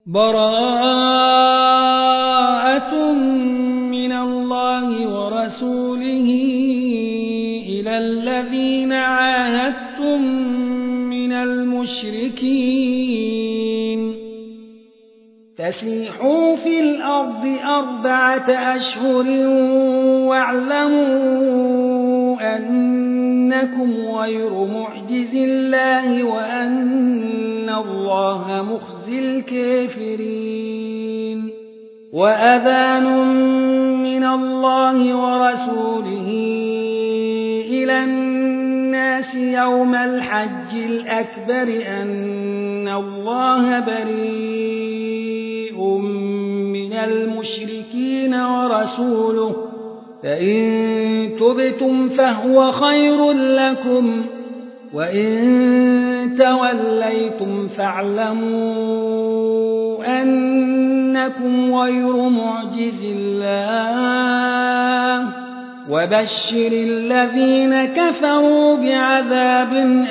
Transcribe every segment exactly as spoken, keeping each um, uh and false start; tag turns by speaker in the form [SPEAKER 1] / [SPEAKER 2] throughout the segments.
[SPEAKER 1] براءة من الله ورسوله إلى الذين عاهدتم من المشركين فسيحوا في الأرض أربعة أشهر واعلموا أنكم غير معجز الله وأن الله مخزي الكافرين وأذان من الله ورسوله إلى الناس يوم الحج الأكبر أن الله بريء من المشركين ورسوله فإن تبتم فهو خير لكم وإن توليتم فاعلموا أنكم غير معجز الله وبشر الذين كفروا بعذاب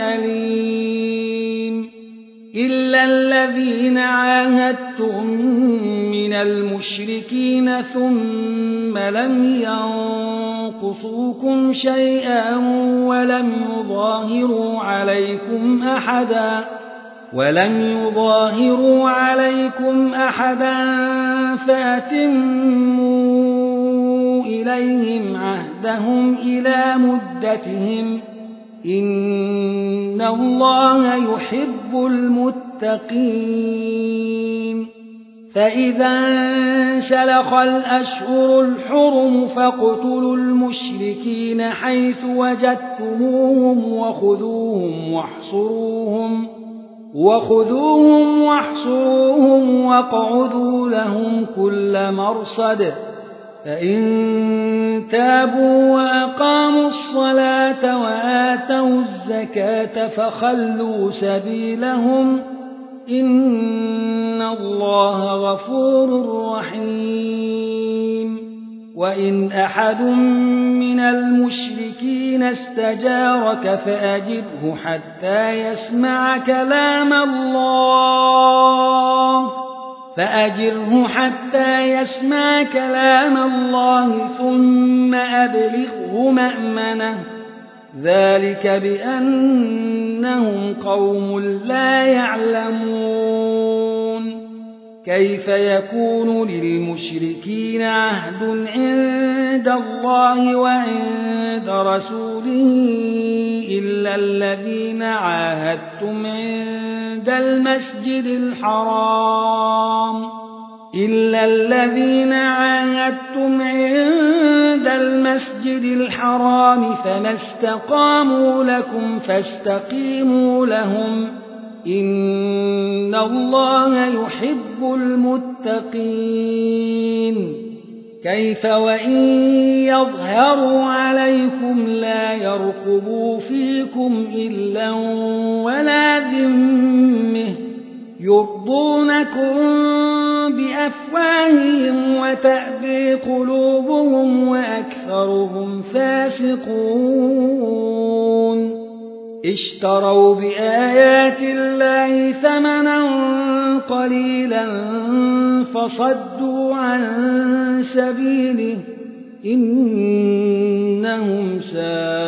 [SPEAKER 1] أليم إلا الذين عاهدتم من المشركين ثم لم ينقصوكم شيئا ولم يظاهروا عليكم أحدا ولم يظاهروا عليكم أحدا فأتموا إليهم عهدهم إلى مدتهم إن الله يحب المتقين فإذا انسلخ الأشهر الحرم فاقتلوا المشركين حيث وجدتموهم وخذوهم واحصروهم وخذوهم واحصروهم واقعدوا لهم كل مرصد فإن تابوا وأقاموا الصلاة وآتوا الزكاة فخلوا سبيلهم إن الله غفور رحيم وإن أحد من المشركين استجارك فأجره حتى يسمع كلام الله فأجره حتى يسمع كلام الله ثم أبلغه مأمنه ذلك بأنهم قوم لا يعلمون كيف يكون للمشركين عهد عند الله وعند رسوله إلا الذين عاهدتم عند المسجد الحرام إلا الذين عاهدتم عند المسجد الحرام فما استقاموا لكم فاستقيموا لهم إن الله يحب المتقين كيف وإن يظهروا عليكم لا يرقبوا فيكم إلا ولا ذمة يرضونكم بأفواههم وتأبي قلوبهم وأكثرهم فاسقون اشتروا بآيات الله ثمنا قليلا فصدوا عن سبيله إنهم ساء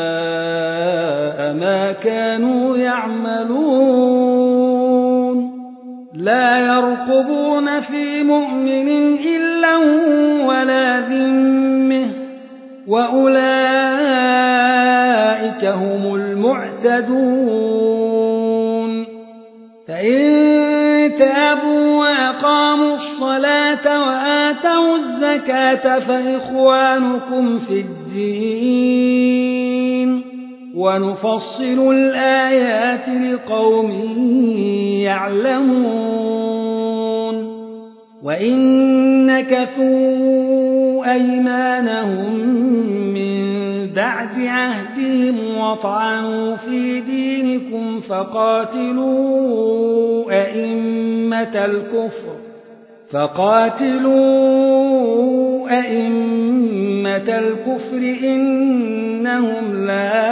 [SPEAKER 1] ما كانوا يعملون لا يرقبون في مؤمن إلا ولا ذمة وأولئك هم المعتدون فإن تابوا وأقاموا الصلاة وآتوا الزكاة فإخوانكم في الدين ونفصل الآيات لقوم يعلمون وإن نكثوا أيمانهم من بعد عهدهم وطعنوا في دينكم فقاتلوا أئمة الكفر فقاتلوا أئمة الكفر إنهم لا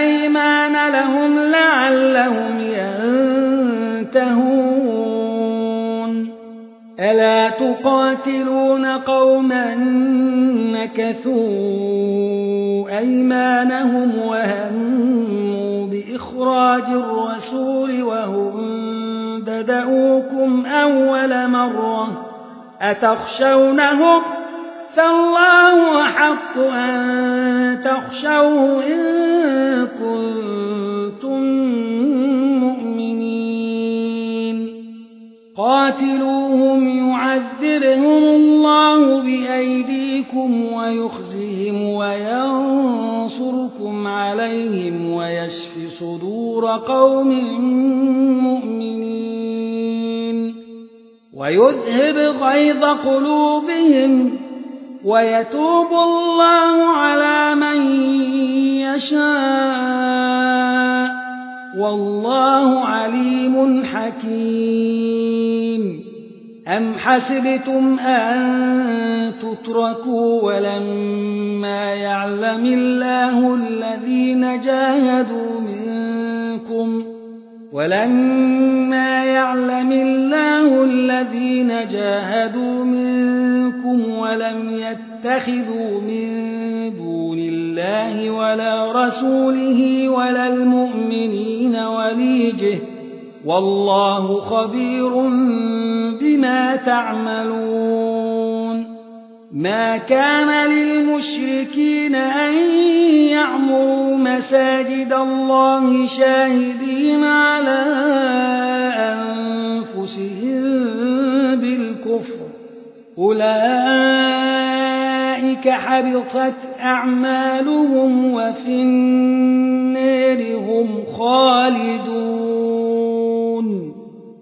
[SPEAKER 1] أيمان لهم لعلهم ينتهون ألا تقاتلون قوما نكثوا أيمانهم وهموا بإخراج الرسول وهم بدؤوكم أول مرة أتخشونهم فالله أحق أن تخشوه إن كنتم مؤمنين قاتلوهم يعذبهم الله بأيديكم ويخزهم وينصركم عليهم ويشف صدور قوم مؤمنين ويذهب غيظ قلوبهم ويتوب الله على من يشاء والله عليم حكيم أم حسبتم أن تتركوا ولما يعلم الله الذين جاهدوا منكم ولما يعلم الله الذين جاهدوا منكم ولم يتخذوا من دون الله ولا رسوله ولا المؤمنين وليجه والله خبير بما تعملون ما كان للمشركين أن يعمروا مساجد الله شاهدين على أنفسهم بالكفر أولئك حبطت أعمالهم وفي النار هم خالدون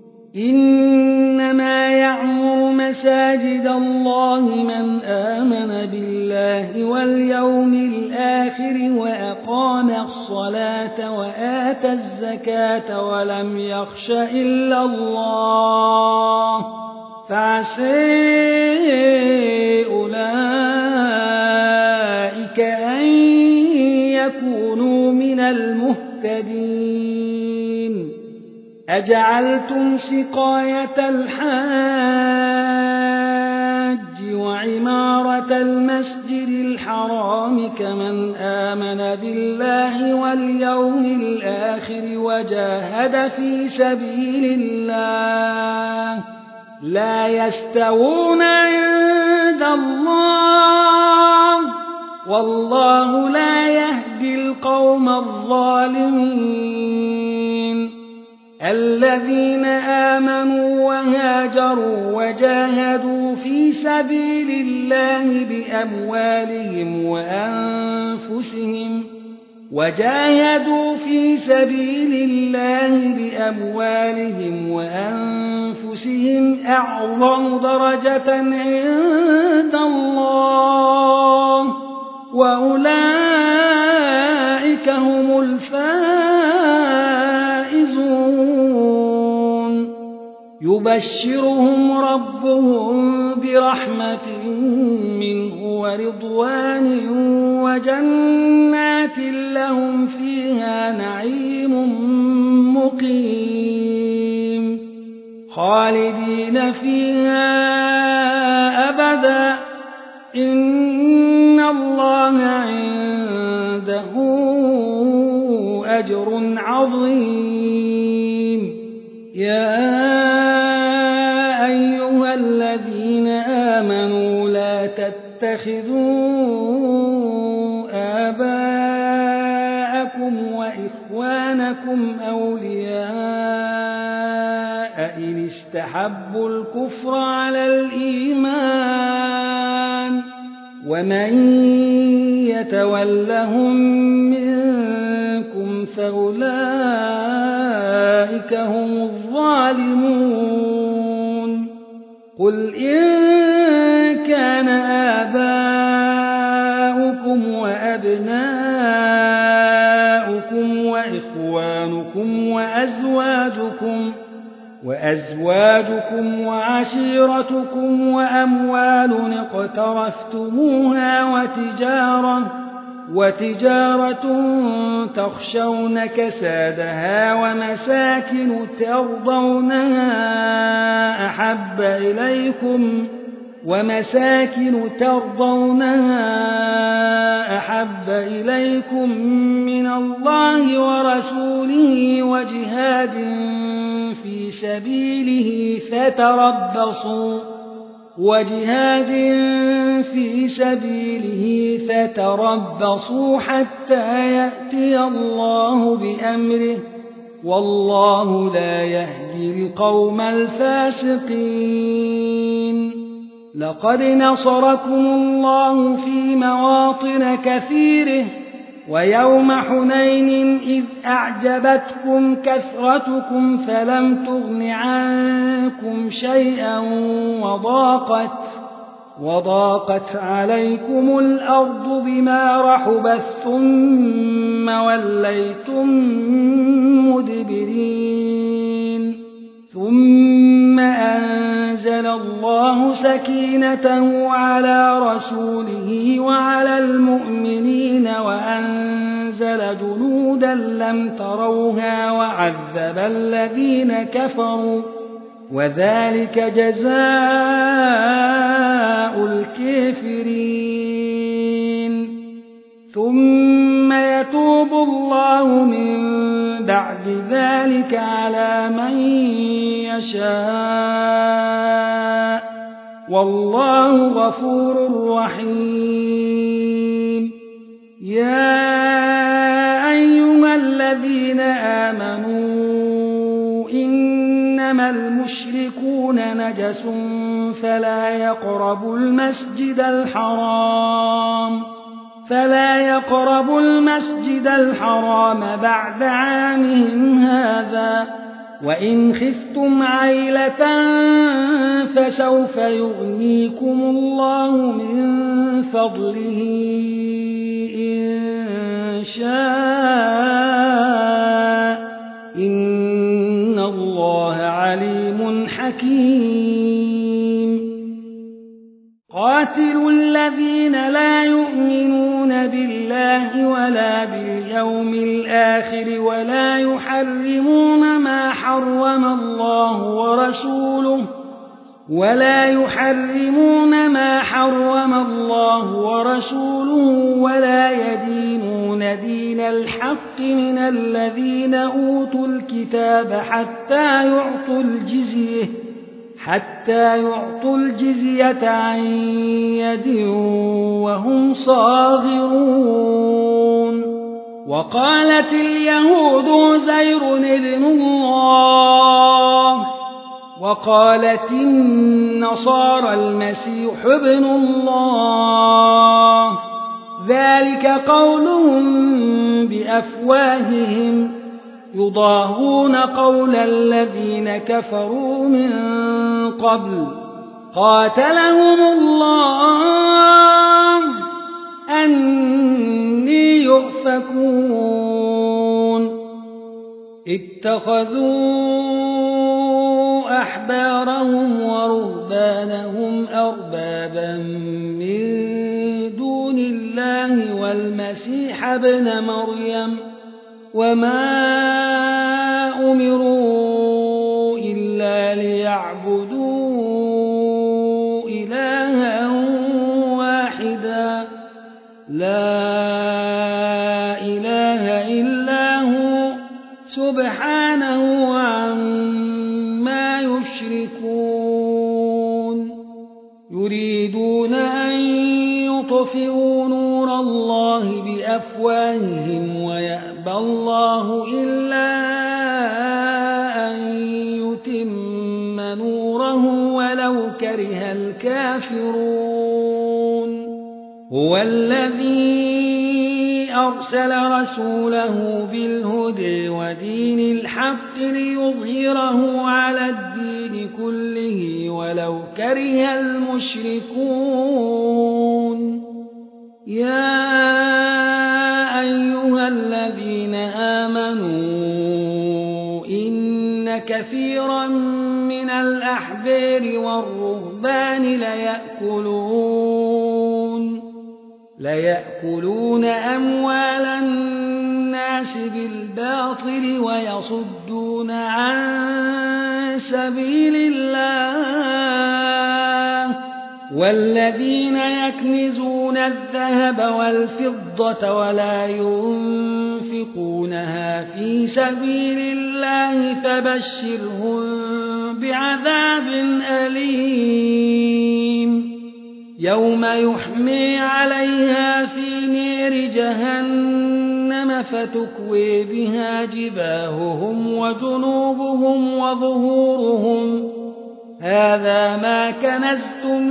[SPEAKER 1] إنما يعمر مساجد الله من آمن بالله واليوم الآخر وأقام الصلاة وآتى الزكاة ولم يخش إلا الله فعسى أولئك أن يكونوا من المهتدين أجعلتم سقاية الحاج وعمارة المسجد الحرام كمن آمن بالله واليوم الآخر وجاهد في سبيل الله لا يستوون عند الله والله لا يهدي القوم الظالمين الذين آمنوا وهاجروا وجاهدوا في سبيل الله بأموالهم وأنفسهم وجاهدوا في سبيل الله بأموالهم وأنفسهم أعظم درجة عند الله وأولئك هم الفائزون يبشرهم ربهم برحمة منه ورضوان وجنات لهم فيها نعيم مقيم خالدين فيها أبدا إن الله عنده أجر عظيم يا أيها الذين آمنوا لا تتخذوا آباءكم وإخوانكم أولياء إن استحبوا الكفر على الإيمان ومن يتولهم منكم فأولئك هم الظالمون قل إن كان آباؤكم وأبناؤكم وإخوانكم وأزواجكم وأزواجكم وعشيرتكم وأموال اقترفتموها وتجارة وتجارة تخشون كسادها ومساكن ترضونها أحب إليكم ومساكن ترضونها أحب إليكم من الله ورسوله وجهاد في سبيله فتربصوا وجهاد في سبيله فتربصوا حتى يأتي الله بأمره والله لا يهدي القوم الفاسقين. لقد نصركم الله في مواطن كثيره ويوم حنين إذ أعجبتكم كثرتكم فلم تغن عنكم شيئا وضاقت, وضاقت عليكم الأرض بما رحبت ثم وليتم مدبرين ثم أنزل الله سكينته على رسوله وعلى المؤمنين وأنزل جنودا لم تروها وعذب الذين كفروا وذلك جزاء الكافرين. ثم يتوب الله من بعد ذلك على من يشاء والله غفور رحيم. يا أيها الذين آمنوا إنما المشركون نجس فلا يقربوا المسجد الحرام فلا يقربوا المسجد الحرام بعد عامهم هذا وإن خفتم عيلة فسوف يغنيكم الله من فضله إن شاء إن الله عليم حكيم. قاتلوا الذين لا يؤمنون بالله ولا باليوم الآخر ولا يحرمون ما حرم الله ورسوله ولا يحرمون ما حرم الله ورسوله ولا يدينون دين الحق من الذين أوتوا الكتاب حتى يعطوا الجزية حتى يعطوا الجزية عن يد وهم صاغرون. وقالت اليهود عزير ابن الله وقالت النصارى المسيح ابن الله ذلك قولهم بأفواههم يضاهون قول الذين كفروا من قبل قاتلهم الله أني يؤفكون. اتخذوا أحبارهم ورهبانهم أربابا من دون الله والمسيح ابن مريم وما أمروا إلا ليعبدوا إلها واحدا لا إله إلا هو سبحانه عما يشركون. يريدون أن يطفئوا نور الله بأفواههم ويأبى الله إلا أن يتم نوره ولو كره الكافرون. هو الذي أرسل رسوله بالهدى ودين الحق ليظهره على الدين كله ولو كره المشركون. يا أيها الذين آمنوا إن كثيرا من الأحبار والرهبان ليأكلون ليأكلون أموال الناس بالباطل ويصدون عن سبيل الله والذين يكنزون الذهب والفضة ولا ينفقونها في سبيل الله فبشرهم بعذاب أليم يوم يحمي عليها في نير جهنم فتكوي بها جباههم وجنوبهم وظهورهم هذا ما كنزتم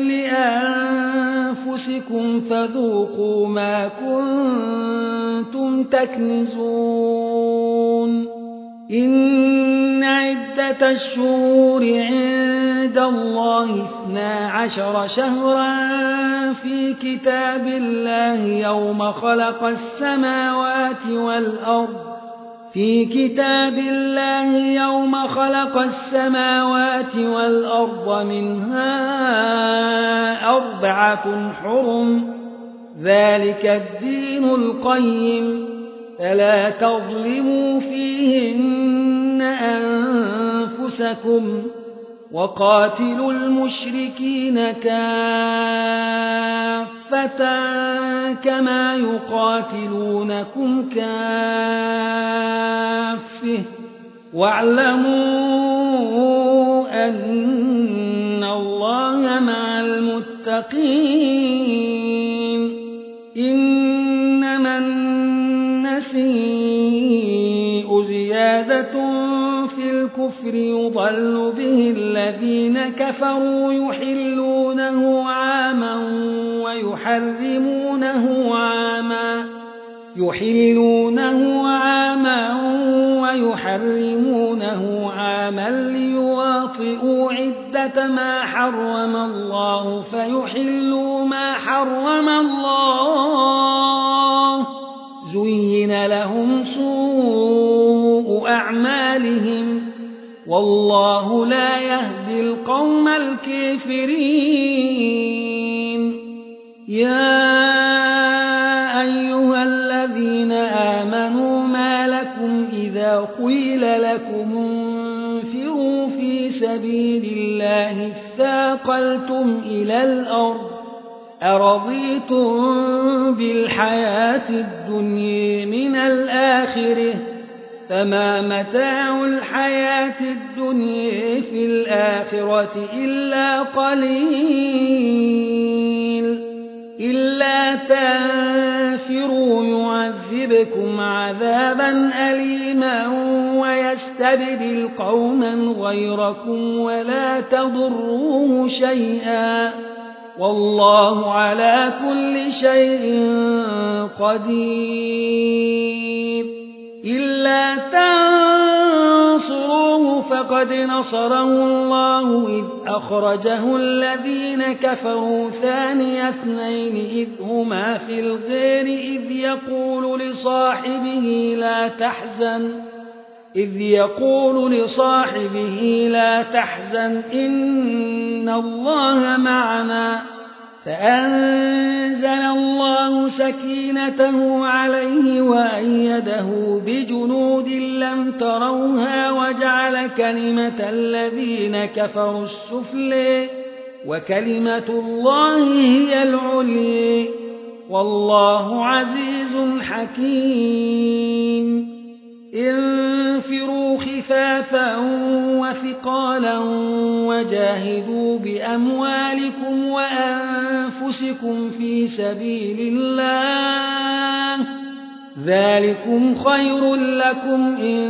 [SPEAKER 1] لأنفسكم فذوقوا ما كنتم تكنزون إن عدة الشهور عند الله اثنا عشر شهرا في كتاب الله يوم خلق السماوات والأرض في كتاب الله يوم خلق السماوات والأرض منها أربعة حرم ذلك الدين القيم فلا تظلموا فيهن أنفسكم وقاتلوا المشركين كافة كما يقاتلونكم كافة واعلموا أن الله مع المتقين إنما النسيء زيادة في الكفر يضل به الذين كفروا يحلونه عاما ويحرمونه عاما يحلونه عاما ويحرمونه عاما ليواطئوا عدة ما حرم الله فيحلوا ما حرم الله زين لهم سوء أعمالهم والله لا يهدي القوم الكافرين يا أيها الذين آمنوا ما لكم إذا قيل لكم انفروا في سبيل الله اثاقلتم إلى الأرض أرضيتم بالحياة الدنيا من الآخرة فما متاع الحياة الدنيا في الآخرة إلا قليل إلا تنفروا يعذبكم عذابا أليما ويستبدل قوما غيركم ولا تضروه شيئا والله على كل شيء قدير إلا تنصروه فقد نصره الله إذ أخرجه الذين كفروا ثاني اثنين إذ هما في الغار إذ يقول لصاحبه لا تحزن إذ يقول لصاحبه لا تحزن إن الله معنا فأنزل الله سكينته عليه وأيده بجنود لم تروها وجعل كلمة الذين كفروا السفلى وكلمة الله هي العليا والله عزيز حكيم انفروا خفافا وثقالا وجاهدوا بأموالكم وأنفسكم في سبيل الله ذلكم خير لكم إن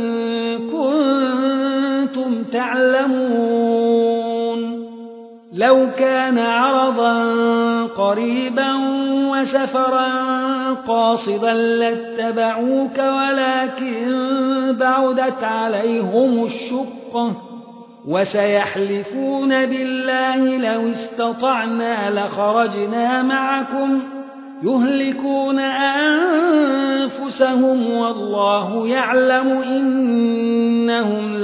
[SPEAKER 1] كنتم تعلمون لو كان عرضا قريبا وسفرا قاصدا لاتبعوك ولكن بعدت عليهم الشقة وسيحلفون بالله لو استطعنا لخرجنا معكم يهلكون أنفسهم والله يعلم إنهم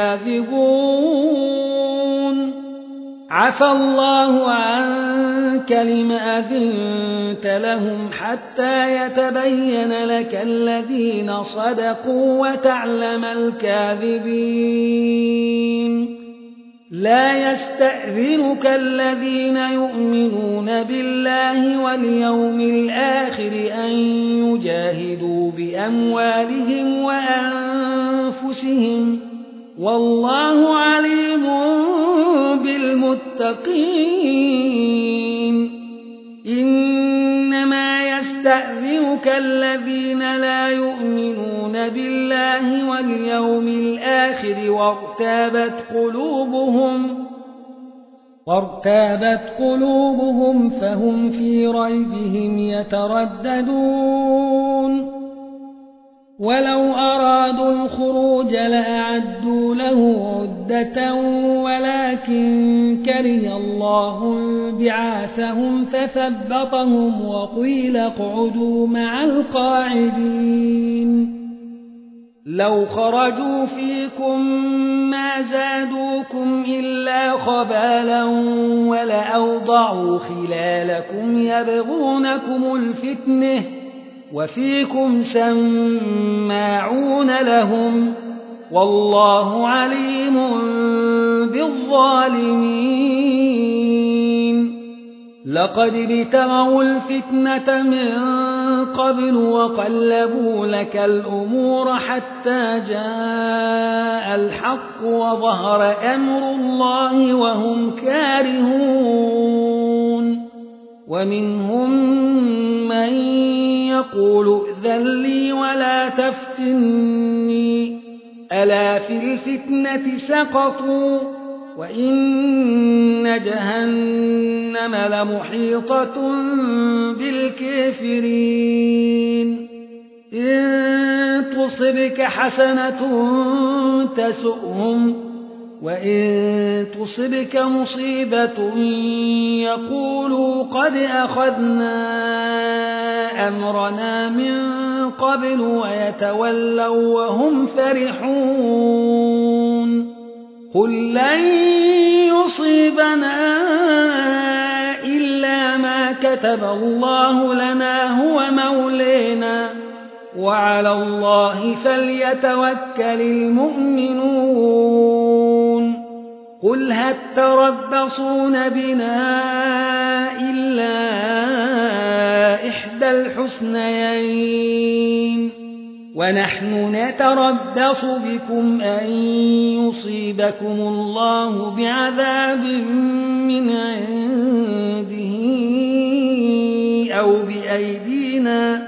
[SPEAKER 1] لكاذبون عفى الله عنك لما أذنت لهم حتى يتبين لك الذين صدقوا وتعلم الكاذبين لا يستأذنك الذين يؤمنون بالله واليوم الآخر أن يجاهدوا بأموالهم وأنفسهم والله عليم بالمتقين إنما يستأذنك الذين لا يؤمنون بالله واليوم الآخر وارتابت قلوبهم وارتابت قلوبهم فهم في ريبهم يترددون ولو أرادوا الخروج لأعدوا له عدة ولكن كره الله بعاثهم فثبطهم وقيل اقعدوا مع القاعدين لو خرجوا فيكم ما زادوكم إلا خبالا ولأوضعوا خلالكم يبغونكم الفتنة وفيكم سماعون لهم والله عليم بالظالمين لقد ابتغوا الفتنة من قبل وقلبوا لك الأمور حتى جاء الحق وظهر أمر الله وهم كارهون ومنهم من يقول ائذن لي ولا تفتني ألا في الفتنة سقطوا وإن جهنم لمحيطة بالكافرين إن تصبك حسنة تسؤهم وإن تصبك مصيبة يقولوا قد أخذنا أمرنا من قبل ويتولوا وهم فرحون قل لن يصيبنا إلا ما كتب الله لنا هو مولينا وعلى الله فليتوكل المؤمنون قل هل تربصون بنا إلا إحدى الحسنيين ونحن نتربص بكم أن يصيبكم الله بعذاب من عنده أو بأيدينا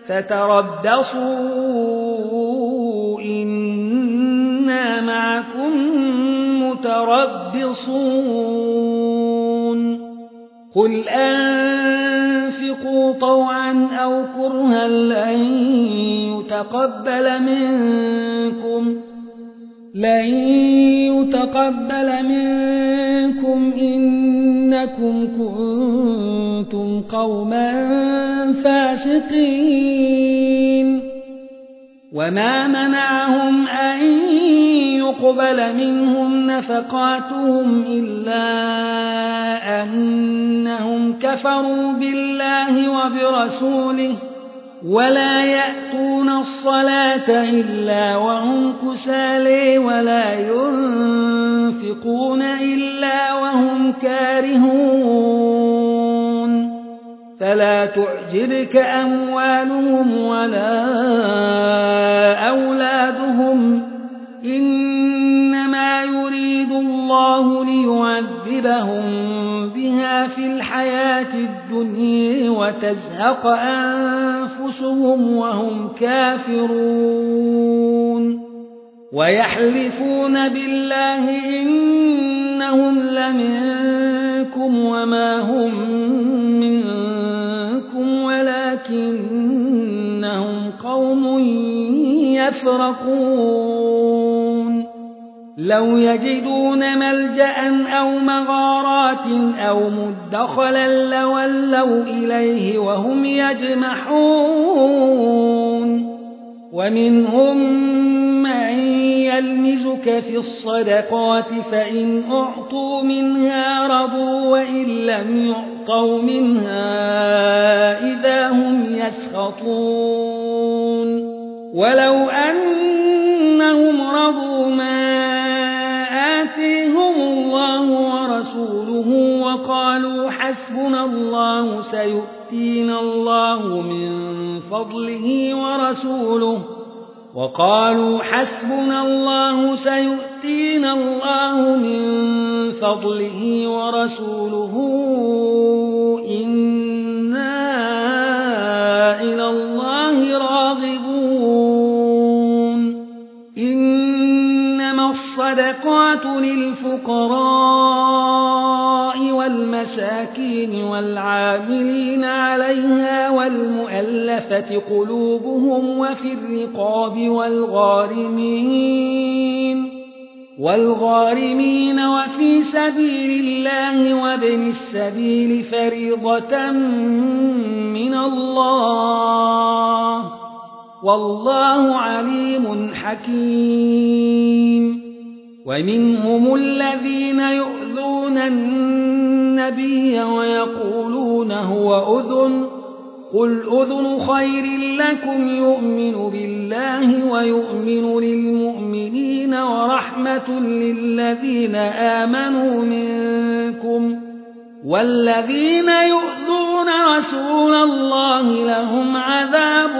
[SPEAKER 1] فتربصوا إنا معكم متربصون قل أنفقوا طوعا أو كرها لن يتقبل منكم لن يتقبل منكم إنكم كنتم قوما فاسقين وما منعهم أن يقبل منهم نفقاتهم إلا أنهم كفروا بالله وبرسوله ولا يأتون الصلاة إلا وهم كسالى ولا ينفقون إلا وهم كارهون فلا تعجبك أموالهم ولا أولادهم إنما يريد الله ليعذبهم بها في الحياة الدنيا وتزهق أنفسهم وهم كافرون ويحلفون بالله إنهم لمنكم وما هم منكم ولكنهم قوم يفرقون لو يجدون ملجأ أو مغارات أو مدخلا لولوا إليه وهم يجمحون ومنهم من يلمزك في الصدقات فإن أعطوا منها رضوا وإن لم يعطوا منها إذا هم يسخطون ولو أنهم رضوا ما آتيهم الله وقالوا حسبنا الله سيؤتينا الله من فضله ورسوله وقالوا حسبنا الله سيؤتينا الله من فضله ورسوله إنا إلى الله راغبون إنما الصدقات للفقراء والمساكين والعاملين عليها والمؤلفة قلوبهم وفي الرقاب والغارمين والغارمين وفي سبيل الله وابن السبيل فريضة من الله والله عليم حكيم ومنهم الذين يؤذون النبي ويقولون هو أذن قل أذن خير لكم يؤمن بالله ويؤمن للمؤمنين ورحمة للذين آمنوا منكم والذين يؤذون رسول الله لهم عذاب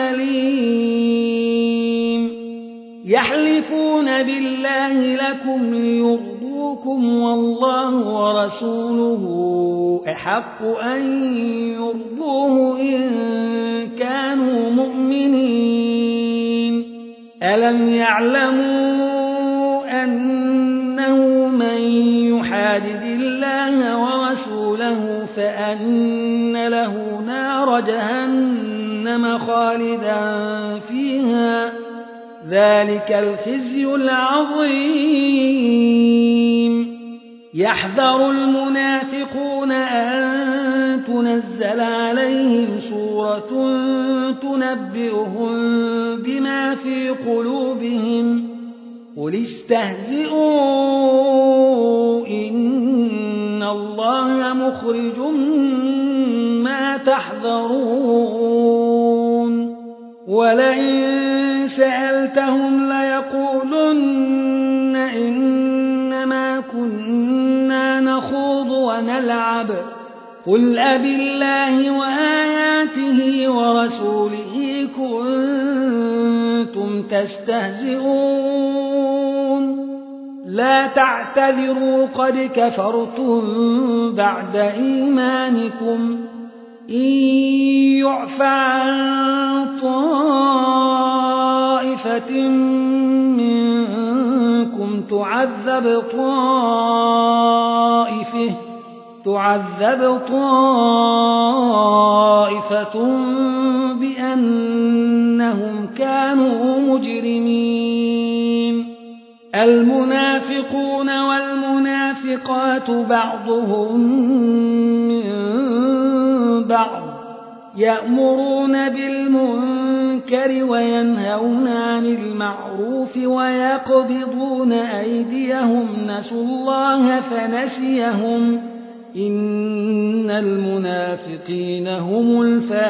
[SPEAKER 1] أليم يحلفون بالله لكم ليرضوكم والله ورسوله أحق أن يرضوه إن كانوا مؤمنين ألم يعلموا أنه من يحادد الله ورسوله فأن له نار جهنم خالدا فيها ذلك الخزي العظيم يحذر المنافقون أن تنزل عليهم سورة تنبئهم بما في قلوبهم قل استهزئوا إن الله مخرج ما تحذرون ولئن سألتهم ليقولن إنما كنا نخوض ونلعب قل أبالله وآياته ورسوله كنتم تستهزئون لا تعتذروا قد كفرتم بعد إيمانكم إن يعفى عن طائفة منكم تعذب طائفة تعذب طائفة بأنهم كانوا مجرمين المنافقون والمنافقات بعضهم من بعض يأمرون بالمنكر وينهون عن المعروف ويقبضون أيديهم نسوا الله فنسيهم إن المنافقين هم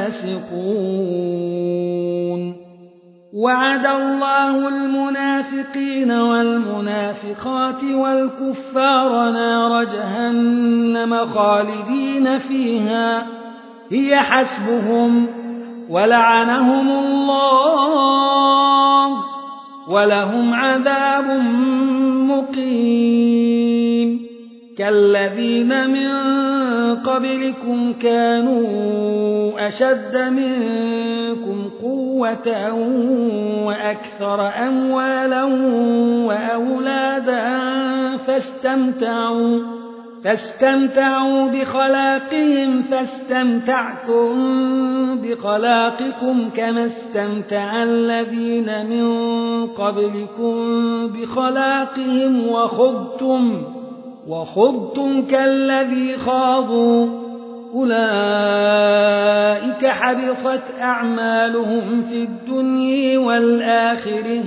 [SPEAKER 1] الفاسقون وعد الله المنافقين والمنافقات والكفار نار جهنم خالدين فيها هي حسبهم ولعنهم الله ولهم عذاب مقيم كالذين من قبلكم كانوا أشد منكم قوة وأكثر أموالا وأولادا فاستمتعوا فاستمتعوا بخلاقهم فاستمتعتم بخلاقكم كما استمتع الذين من قبلكم بخلاقهم وخضتم وخضتم كالذي خاضوا أولئك حبطت أعمالهم في الدنيا والآخرة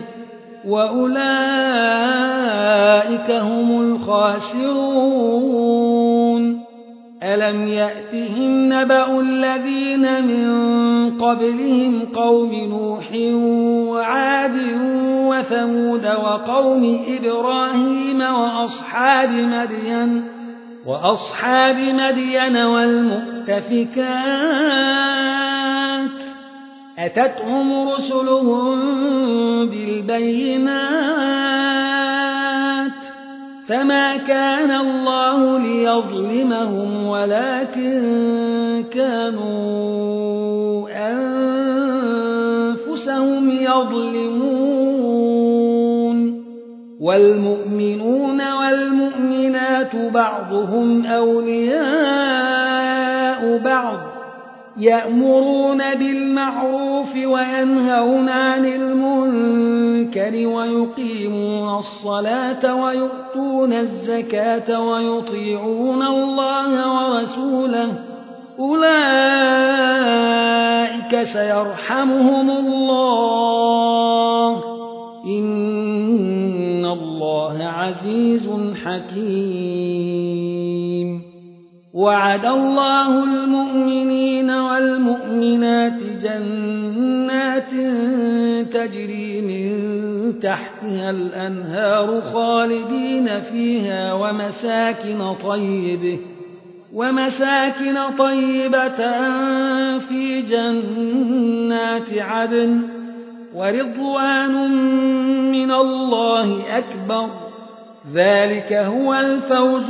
[SPEAKER 1] وأولئك هم الخاسرون ألم يأتهم نبأ الذين من قبلهم قوم نوح وعاد وثمود وقوم إبراهيم وأصحاب مدين وأصحاب مدين والمؤتفكات أتتهم رسلهم بالبينات فما كان الله ليظلمهم ولكن كانوا أنفسهم يظلمون والمؤمنون والمؤمنات بعضهم أولياء بعض يأمرون بالمعروف وينهون عن المنكر ويقيمون الصلاة ويؤتون الزكاة ويطيعون الله ورسوله أولئك سيرحمهم الله إن الله عزيز حكيم وعد الله المؤمنين والمؤمنات جنات تجري من تحتها الأنهار خالدين فيها ومساكن طيبة ومساكن طيبة في جنات عدن ورضوان من الله أكبر ذلك هو الفوز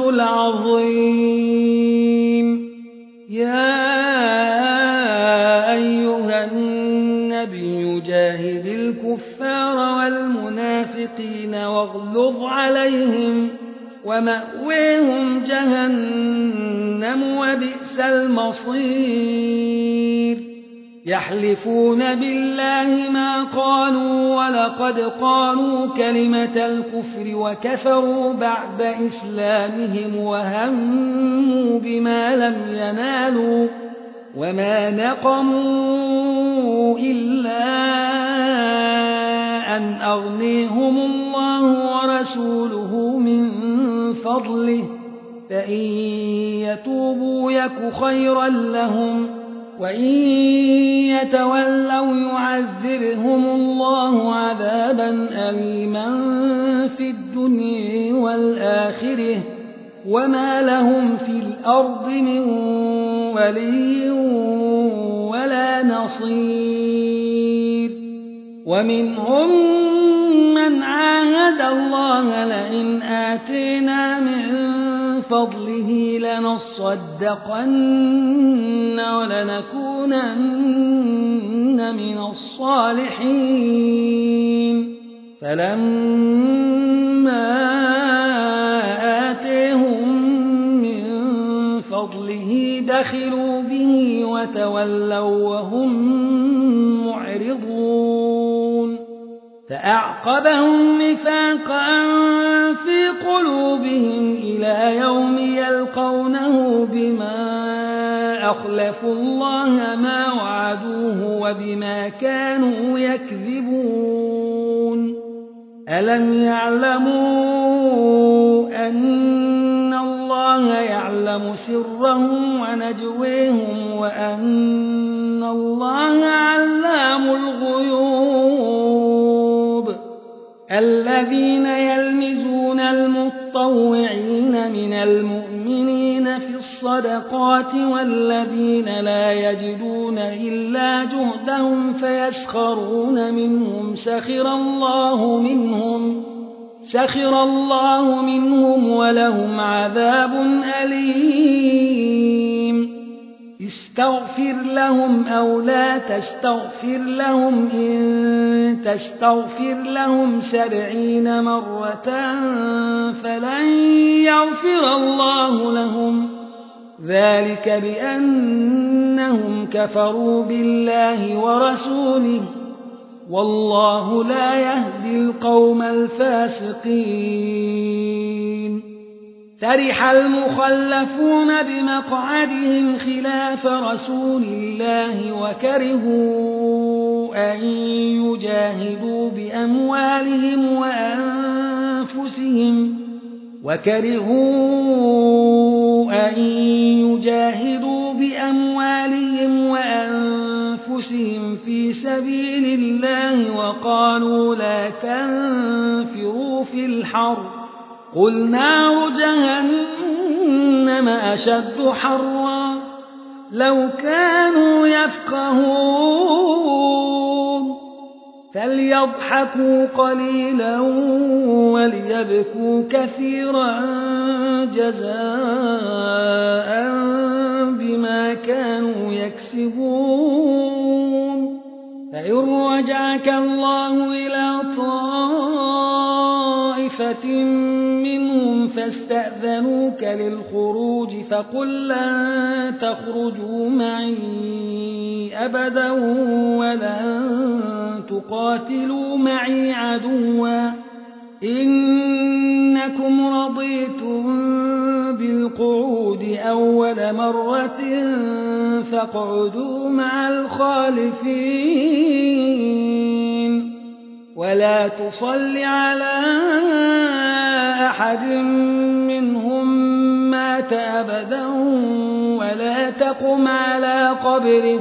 [SPEAKER 1] العظيم يا أيها النبي جاهد الكفار والمنافقين واغلظ عليهم ومأويهم جهنم وبئس المصير يحلفون بالله ما قالوا ولقد قالوا كلمة الكفر وكفروا بعد إسلامهم وهموا بما لم ينالوا وما نقموا إلا أن أغنيهم الله ورسوله من فضله فإن يتوبوا يك خيرا لهم وإن يتولوا يعذبهم الله عذابا أليما في الدنيا والآخرة وما لهم في الأرض من ولي ولا نصير ومنهم من عاهد الله لئن آتينا من فضله لنصدقن ولنكونن من الصالحين فلما آتيهم من فضله بخلوا به وتولوا وهم معرضون فأعقبهم نفاقا في قلوبهم إلى يوم يلقونه بما أخلفوا الله ما وعدوه وبما كانوا يكذبون ألم يعلموا أن الله يعلم سرهم ونجويهم وأن الله علام الغيوب الذين يلمزون المطوعين من المؤمنين في الصدقات والذين لا يجدون إلا جهدهم فيسخرون منهم سخر الله منهم سخر الله منهم ولهم عذاب أليم استغفر لهم أو لا تستغفر لهم إن تستغفر لهم سبعين مرة فلن يغفر الله لهم ذلك بأنهم كفروا بالله ورسوله والله لا يهدي القوم الفاسقين فرح المخلفون بمقعدهم خلاف رسول الله وكرهوا أن يجاهدوا بأموالهم وأنفسهم وكرهوا أن يجاهدوا بأموالهم وأنفسهم في سبيل الله وقالوا لا تنفروا في الحر قل نار جهنم جهنم أشد حرا لو كانوا يفقهون فليضحكوا قليلا وليبكوا كثيرا جزاء بما كانوا يكسبون فإن رجعك الله إلى طائفة منهم فاستأذنوك للخروج فقل لن تخرجوا معي أبدا ولن تقاتلوا معي عدوا إنكم رضيتم بالقعود أول مرة فاقعدوا مع الخالفين ولا تصل على أحد منهم مات أبدا ولا تقم على قبره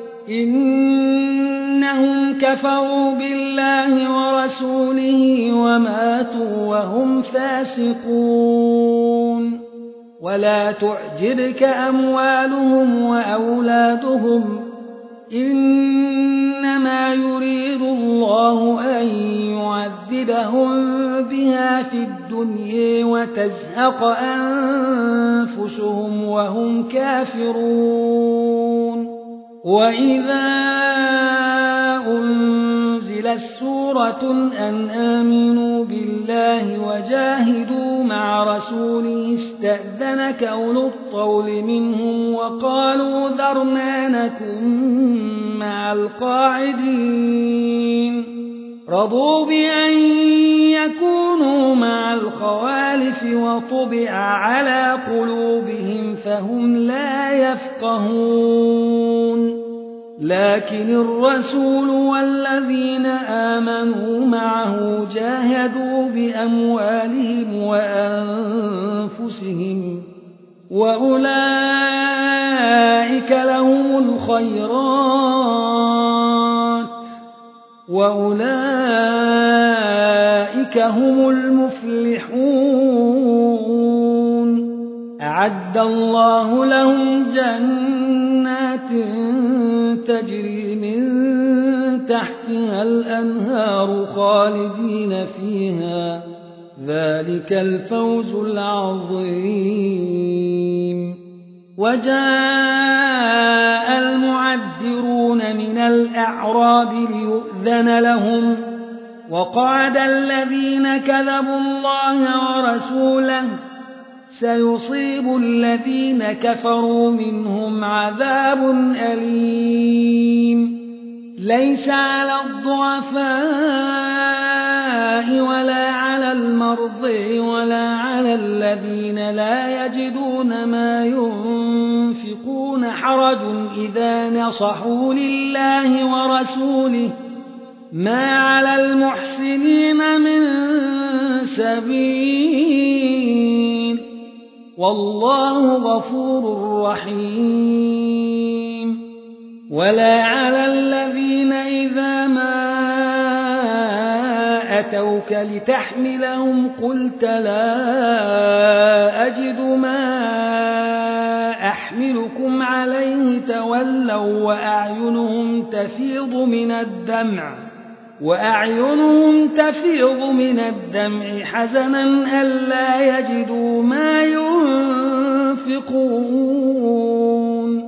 [SPEAKER 1] إنهم كفروا بالله ورسوله وماتوا وهم فاسقون ولا تعجبك أموالهم وأولادهم إنما يريد الله أن يعذبهم بها في الدنيا وتزهق أنفسهم وهم كافرون وإذا أنزلت سورة أن آمنوا بالله وجاهدوا مع رسوله استأذنك أولو الطول منهم وقالوا ذرنا نكن مع القاعدين رضوا بأن يكونوا مع الخوالف وطبع على قلوبهم فهم لا يفقهون لكن الرسول والذين آمنوا معه جاهدوا بأموالهم وأنفسهم وأولئك لهم الخيرات وأولئك هم المفلحون أعد الله لهم جنات تجري من تحتها الأنهار خالدين فيها ذلك الفوز العظيم وجاء المعذرون من الأعراب ليؤذن لهم وقعد الذين كذبوا الله ورسوله سيصيب الذين كفروا منهم عذاب أليم ليس على الضعفاء ولا على المرضى ولا على الذين لا يجدون ما ينفقون حرج إذا نصحوا لله ورسوله ما على المحسنين من سبيل والله غفور رحيم ولا على الذين إذا ما أتوك لتحملهم قلت لا أجد ما أحملكم عليه تولوا وأعينهم تفيض من الدمع وأعينهم تفيض من الدمع حزنا ألا يجدوا ما ينفقون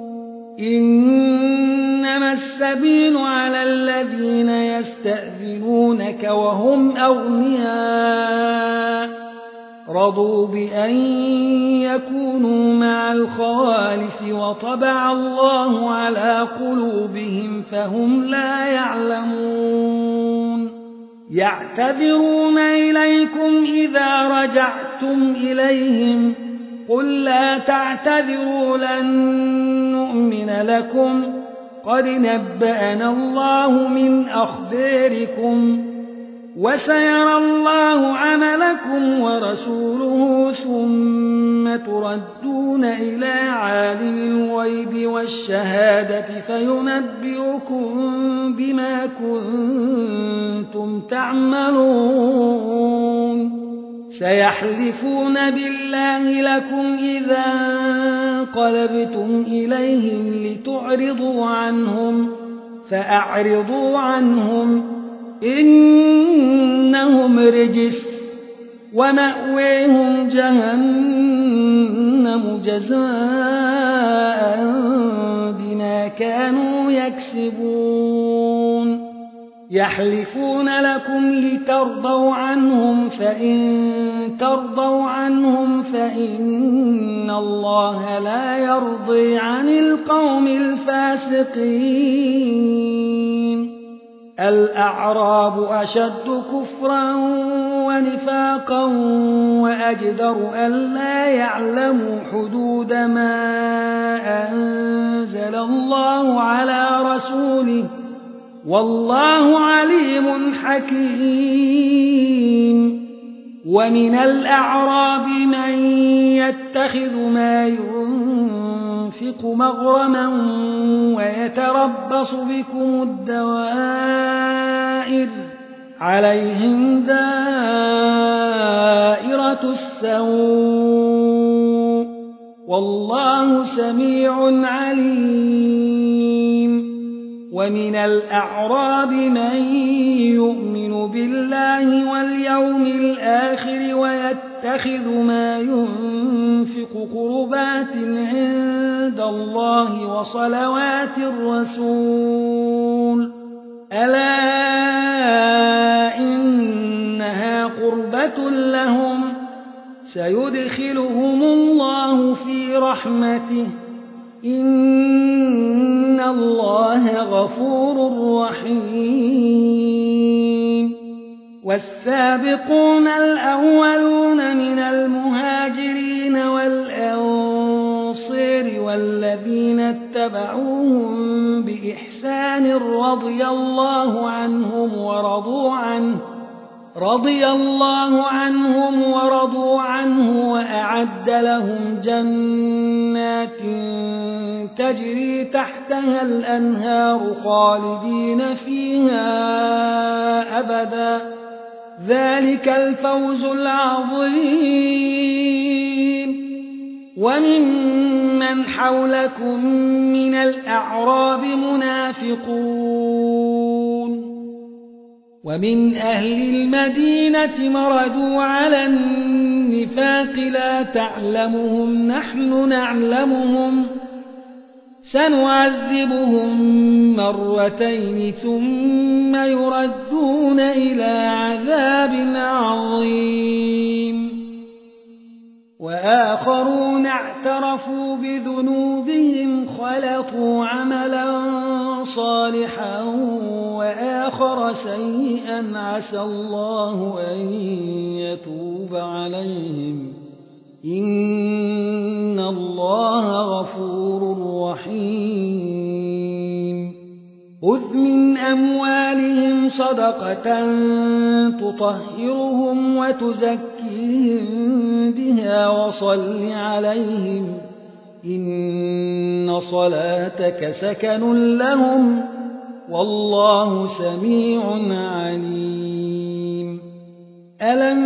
[SPEAKER 1] إنما السبيل على الذين يستأذنونك وهم أغنياء رضوا بأن يكونوا مع الخوالف وطبع الله على قلوبهم فهم لا يعلمون يعتذرون إليكم إذا رجعتم إليهم قل لا تعتذروا لن نؤمن لكم قد نبأنا الله من أخباركم وسيرى الله عملكم ورسوله ثم تردون إلى عالم الغيب والشهادة فينبئكم بما كنتم تعملون سيحلفون بالله لكم إذا انقلبتم إليهم لتعرضوا عنهم فأعرضوا عنهم إنهم رجس ومأويهم جهنم جزاء بما كانوا يكسبون يحلفون لكم لترضوا عنهم فإن ترضوا عنهم فإن الله لا يرضي عن القوم الفاسقين الأعراب أشد كفرا ونفاقا وأجدر ألا يعلموا حدود ما أنزل الله على رسوله والله عليم حكيم ومن الأعراب من يتخذ ما ينفق مغرما ويتربص بكم الدوائر عليهم دائرة السوء والله سميع عليم ومن الأعراب من يؤمن بالله واليوم الآخر ويتخذ ما ينفق قربات عند الله وصلوات الرسول ألا إنها قربة لهم سيدخلهم الله في رحمته إن الله غفور رحيم والسابقون الأولون من المهاجرين والأنصار والذين اتبعوهم بإحسان رضي الله عنهم ورضوا عنه رضي الله عنهم ورضوا عنه وأعد لهم جنات تجري تحتها الأنهار خالدين فيها أبدا ذلك الفوز العظيم وممن حولكم من الأعراب منافقون ومن أهل المدينة مردوا على النفاق لا تعلمهم نحن نعلمهم سنعذبهم مرتين ثم يردون إلى عذاب عظيم وآخرون اعترفوا بذنوبهم خلطوا عملا صالحا وآخر سيئا عسى الله أن يتوب عليهم إن الله غفور رحيم خذ من أموالهم صدقة تطهرهم وتزكيهم بها وصل عليهم إن صلاتك سكن لهم والله سميع عليم ألم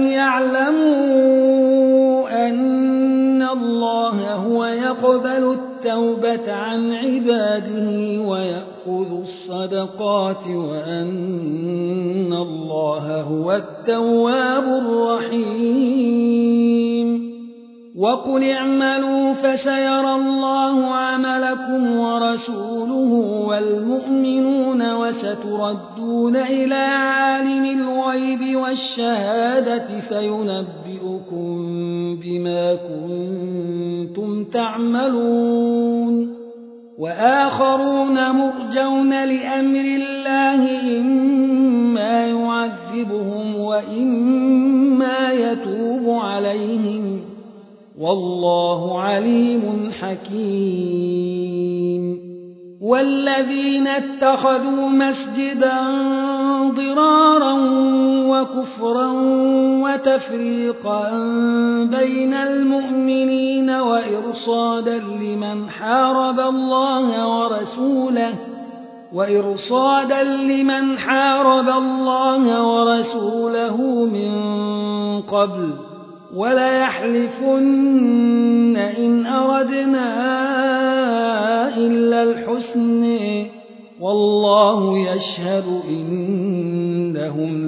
[SPEAKER 1] يعلموا أن الله هو يقبل التوبة عن عباده ويأخذ الصدقات وأن الله هو التواب الرحيم وقل اعملوا فسيرى الله عملكم ورسوله والمؤمنون وستردون إلى عالم الغيب والشهادة فينبئكم بما كنتم تعملون وآخرون مرجون لأمر الله إما يعذبهم وإما يتوب عليهم والله عليم حكيم والذين اتخذوا مسجدا ضرارا وكفرا وتفريقا بين المؤمنين وإرصادا لمن حارب الله ورسوله وإرصادا لمن حارب الله ورسوله من قبل وليحلفن إن أردنا إلا الحسن والله يشهد إنهم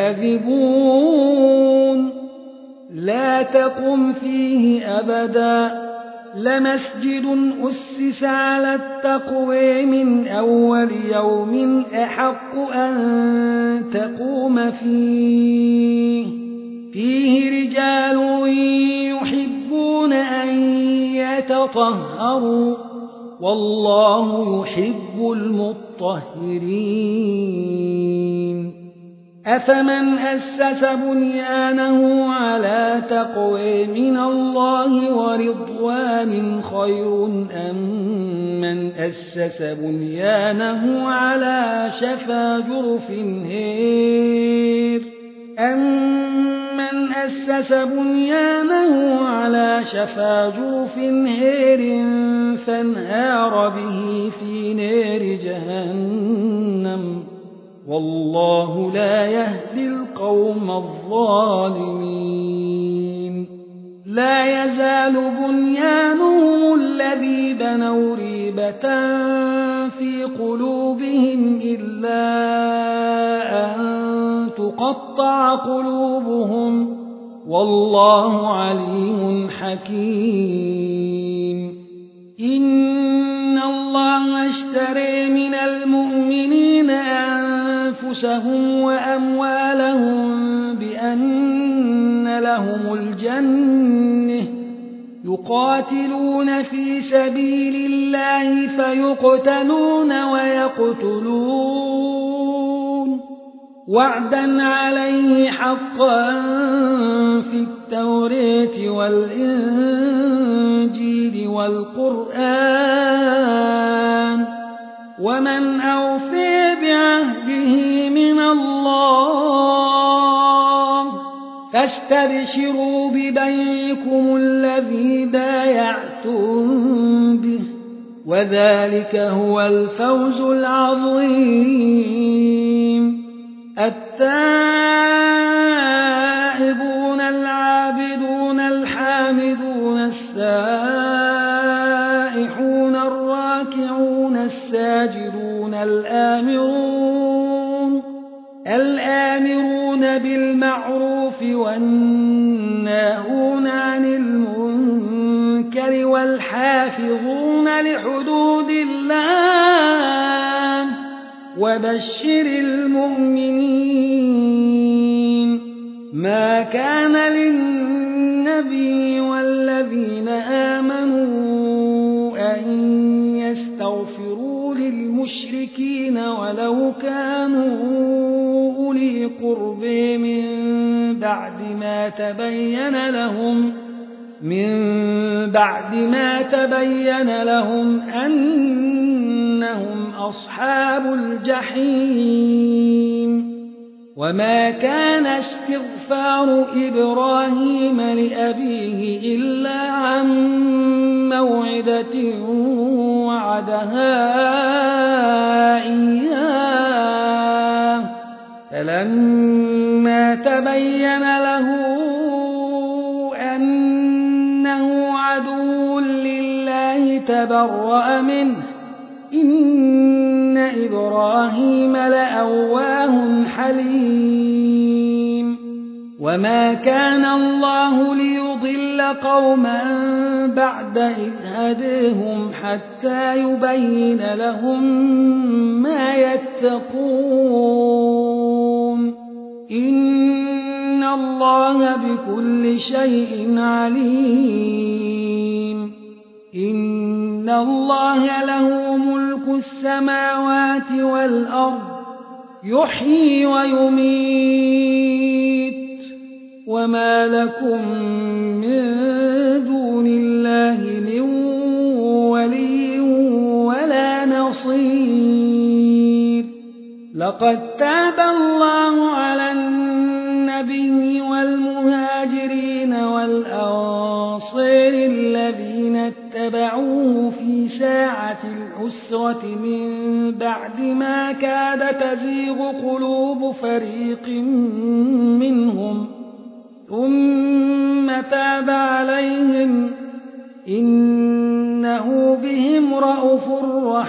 [SPEAKER 1] لكاذبون لا تقم فيه أبدا لمسجد أسس على التقوى من أول يوم أحق أن تقوم فيه فيه رجال يحبون أن يتطهروا والله يحب المطهرين أفمن أسس بنيانه على تقوى من الله ورضوان خير أم من أسس بنيانه على شفا جرف هير أمن أسس بنيانه على شفا جرف هير فانهار به في نار جهنم والله لا يهدي القوم الظالمين لا يزال بنيانهم الذي بنوا ريبة في قلوبهم إلا أن تقطع قلوبهم والله عليم حكيم إن الله اشترى من المؤمنين أنفسهم وأموالهم بأن لهم الجنة يقاتلون في سبيل الله فيقتلون ويقتلون وعدا عليه حقا في التوراة والإنجيل والقرآن ومن أوفى بعهده من الله فاستبشروا ببيعكم الذي بايعتم به وذلك هو الفوز العظيم التائبون العابدون الحامدون السائحون الراكعون الساجدون الآمرون الآمرون بالمعروف والناهون عن المنكر والحافظون لحدود الله وبشر المؤمنين ما كان للنبي والذين آمنوا أن يستغفروا للمشركين ولو كانوا أولي قرب من بعد ما تبين لهم من بعد ما تبين لهم أنهم أصحاب الجحيم وما كان استغفار إبراهيم لأبيه إلا عن موعدة وعدها إياه فلما تبين له أنه عدو لله تبرأ منه إن إبراهيم لأواه حليم وما كان الله ليضل قوما بعد إذ هداهم حتى يبين لهم ما يتقون إن الله بكل شيء عليم إن الله له ملك السماوات والأرض يحيي ويميت وما لكم من دون الله من ولي ولا نصير لقد تاب الله على النبي والمهاجرين والأنصار الذين اتبعوه في ساعة العسرة من بعد ما كاد تزيغ قلوب فريق منهم ثم تاب عليهم إنه بهم رءوف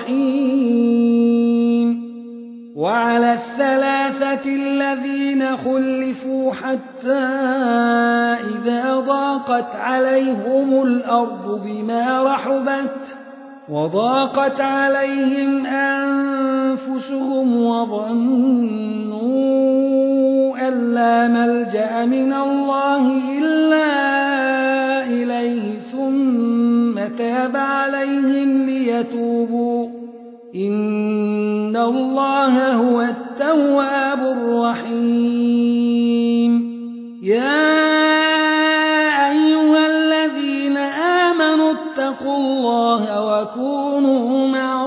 [SPEAKER 1] رحيم وعلى الثلاثة الذين خلفوا حتى إذا ضاقت عليهم الأرض بما رحبت وضاقت عليهم أنفسهم وظنوا أن لا ملجأ من الله إلا إليه ثم تاب عليهم ليتوبوا إن الله هو التواب الرحيم يا أيها الذين آمنوا اتقوا الله وكونوا مع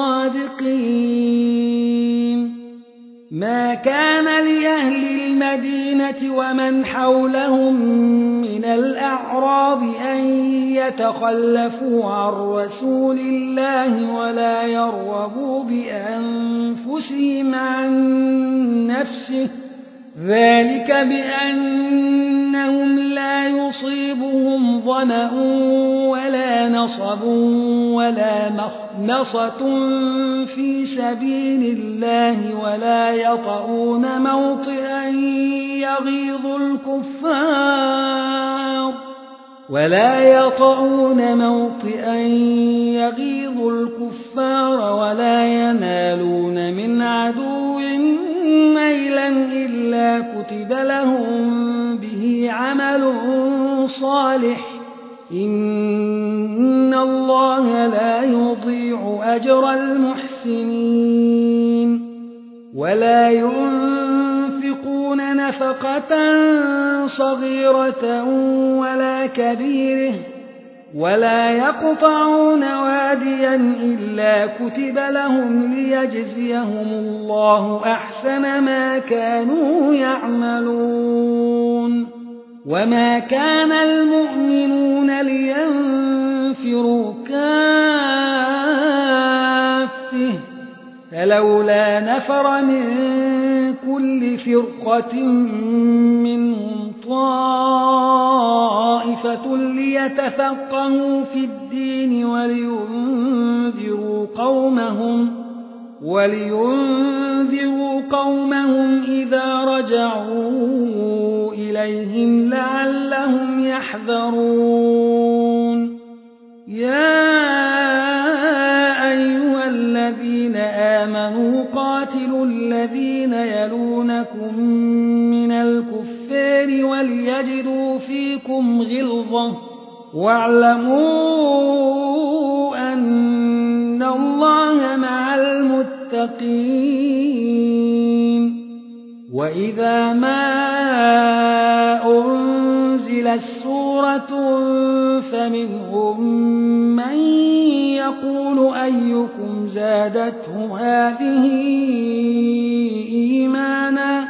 [SPEAKER 1] الصادقين ما كان لأهل المدينة ومن حولهم من الأعراب أن يتخلفوا عن رسول الله ولا يرغبوا بأنفسهم عن نفسه ذلك بأنهم لا يصيبهم ظمأ ولا نصب ولا مخمصة في سبيل الله ولا يطؤون موطئا يغيظ الكفار ولا يطؤون موطئا يغيظ الكفار ولا ينالون من عدو نيلا إلا كتب لهم به عمل صالح إن الله لا يضيع أجر المحسنين ولا ينفقون نفقة صغيرة ولا كبيرة ولا يقطعون واديا إلا كتب لهم ليجزيهم الله أحسن ما كانوا يعملون وما كان المؤمنون لينفروا كافة فلولا نفر من كل فرقة منهم طائفة ليتفقهوا في الدين ولينذروا قومهم ولينذروا قومهم إذا رجعوا إليهم لعلهم يحذرون يا أيها الذين آمنوا قاتلوا الذين يلونكم من الكفار وليجدوا فيكم غلظة واعلموا أن الله مع المتقين وإذا ما أنزلت سورة فمنهم من يقول أيكم زادته هذه إيمانا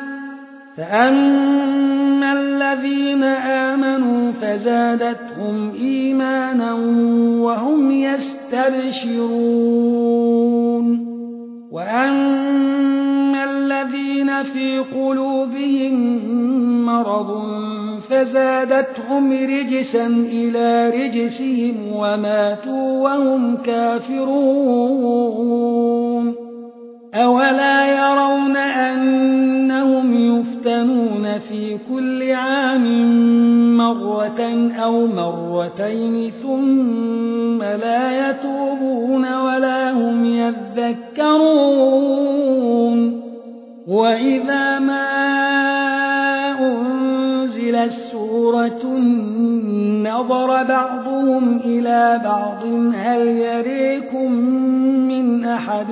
[SPEAKER 1] فأما الذين آمنوا فزادتهم إيمانا وهم يستبشرون وأما الذين في قلوبهم مرض فزادتهم رجسا إلى رجسهم وماتوا وهم كافرون أولا يرون أنهم يفتنون في كل عام مرة أو مرتين ثم لا يتوبون ولا هم يذكرون وإذا ما أنزلت سورة نظر بعضهم إلى بعض هل يريكم من أحد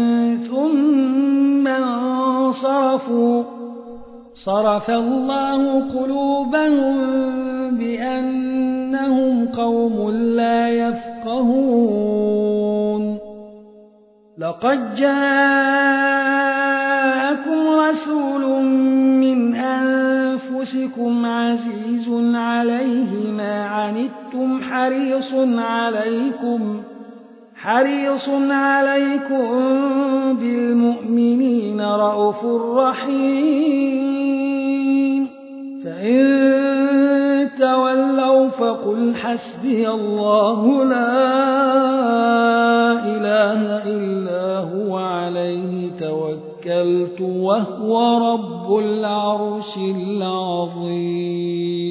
[SPEAKER 1] ثم انصرفوا صرف الله قلوبهم بأنهم قوم لا يفقهون لقد جاءكم رسول من أنفسكم عزيز عليه ما عنتم حريص عليكم حريص عليكم بالمؤمنين رءوف رحيم فإن تولوا فقل حسبي الله لا إله إلا هو عليه توكلت وهو رب العرش العظيم